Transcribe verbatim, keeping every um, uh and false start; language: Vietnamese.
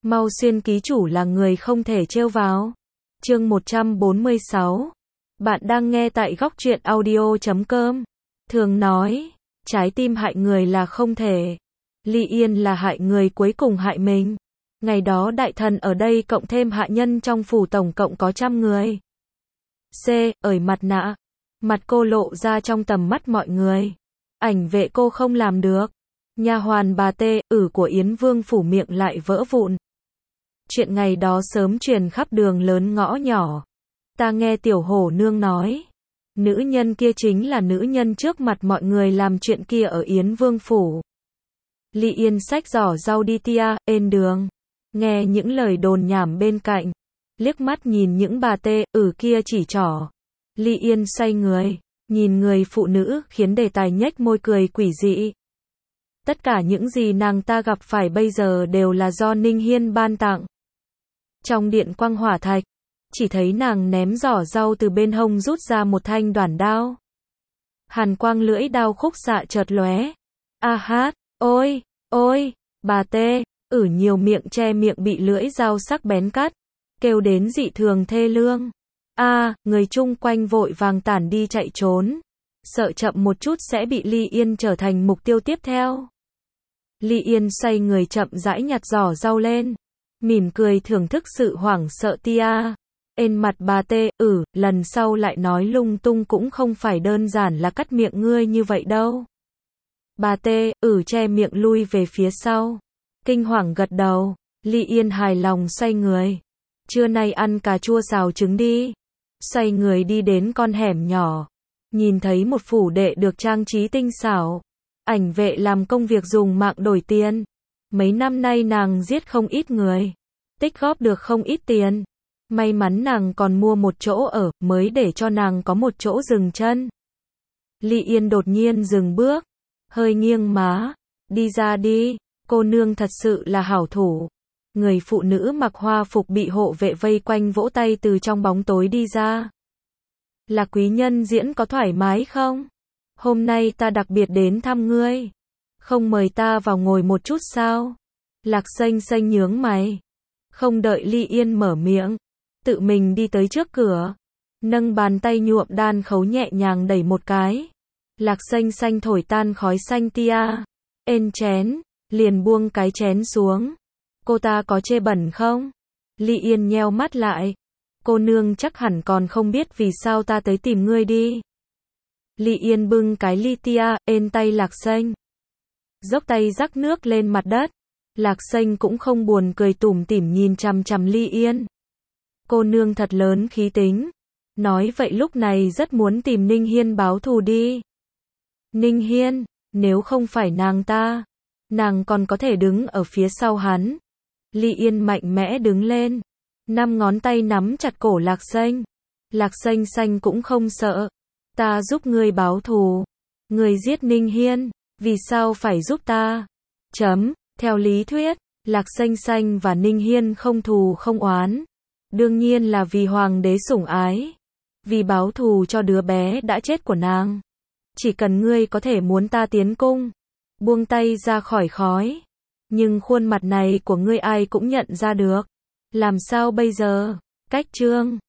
Mau xuyên ký chủ là người không thể trêu vào. Chương một trăm bốn mươi sáu. Bạn đang nghe tại góc truyện audio chấm com. Thường nói, trái tim hại người là không thể. Ly Yên là hại người cuối cùng hại mình. Ngày đó đại thần ở đây cộng thêm hạ nhân trong phủ tổng cộng có trăm người. C. Ởi mặt nạ. Mặt cô lộ ra trong tầm mắt mọi người. Ảnh vệ cô không làm được. Nha hoàn bà Tê, ử của Yến Vương phủ miệng lại vỡ vụn. Chuyện ngày đó sớm truyền khắp đường lớn ngõ nhỏ. Ta nghe tiểu hổ nương nói. Nữ nhân kia chính là nữ nhân trước mặt mọi người làm chuyện kia ở Yến Vương phủ. Ly Yên xách giỏ rau đi tia, ên đường. Nghe những lời đồn nhảm bên cạnh. Liếc mắt nhìn những bà Tê, ử kia chỉ trỏ. Ly Yên xoay người. Nhìn người phụ nữ khiến đề tài nhếch môi cười quỷ dị. Tất cả những gì nàng ta gặp phải bây giờ đều là do Ninh Hiên ban tặng. Trong điện quang hỏa thạch, chỉ thấy nàng ném giỏ rau từ bên hông rút ra một thanh đoản đao. Hàn quang lưỡi đao khúc xạ chợt lóe. A hát, ôi, ôi, bà Tê, ử nhiều miệng che miệng bị lưỡi dao sắc bén cắt, kêu đến dị thường thê lương. A, người chung quanh vội vàng tản đi chạy trốn, sợ chậm một chút sẽ bị Ly Yên trở thành mục tiêu tiếp theo. Ly Yên xoay người chậm rãi nhặt giỏ rau lên, mỉm cười thưởng thức sự hoảng sợ tia. Ên mặt bà Tê, ử, lần sau lại nói lung tung cũng không phải đơn giản là cắt miệng ngươi như vậy đâu. Bà Tê, ử che miệng lui về phía sau. Kinh hoàng gật đầu, Ly Yên hài lòng xoay người. Trưa nay ăn cà chua xào trứng đi. Xoay người đi đến con hẻm nhỏ. Nhìn thấy một phủ đệ được trang trí tinh xảo. Ảnh vệ làm công việc dùng mạng đổi tiền. Mấy năm nay nàng giết không ít người. Tích góp được không ít tiền. May mắn nàng còn mua một chỗ ở, mới để cho nàng có một chỗ dừng chân. Ly Yên đột nhiên dừng bước. Hơi nghiêng má. Đi ra đi, cô nương thật sự là hảo thủ. Người phụ nữ mặc hoa phục bị hộ vệ vây quanh vỗ tay từ trong bóng tối đi ra. Là quý nhân diễn có thoải mái không? Hôm nay ta đặc biệt đến thăm ngươi. Không mời ta vào ngồi một chút sao? Lạc Xanh Xanh nhướng mày. Không đợi Ly Yên mở miệng. Tự mình đi tới trước cửa. Nâng bàn tay nhuộm đan khấu nhẹ nhàng đẩy một cái. Lạc Xanh Xanh thổi tan khói xanh tia. Ên chén. Liền buông cái chén xuống. Cô ta có chê bẩn không? Ly Yên nheo mắt lại. Cô nương chắc hẳn còn không biết vì sao ta tới tìm ngươi đi. Ly Yên bưng cái ly tia, ên tay Lạc Xanh. Dốc tay rắc nước lên mặt đất. Lạc Xanh cũng không buồn cười tủm tỉm nhìn chằm chằm Ly Yên. Cô nương thật lớn khí tính. Nói vậy lúc này rất muốn tìm Ninh Hiên báo thù đi. Ninh Hiên, nếu không phải nàng ta, nàng còn có thể đứng ở phía sau hắn. Ly Yên mạnh mẽ đứng lên. Năm ngón tay nắm chặt cổ Lạc Xanh. Lạc Xanh Xanh cũng không sợ. Ta giúp ngươi báo thù. Ngươi giết Ninh Hiên. Vì sao phải giúp ta? Chấm. Theo lý thuyết, Lạc Xanh Xanh và Ninh Hiên không thù không oán. Đương nhiên là vì hoàng đế sủng ái. Vì báo thù cho đứa bé đã chết của nàng. Chỉ cần ngươi có thể muốn ta tiến cung. Buông tay ra khỏi khói. Nhưng khuôn mặt này của ngươi ai cũng nhận ra được. Làm sao bây giờ? Cách trương.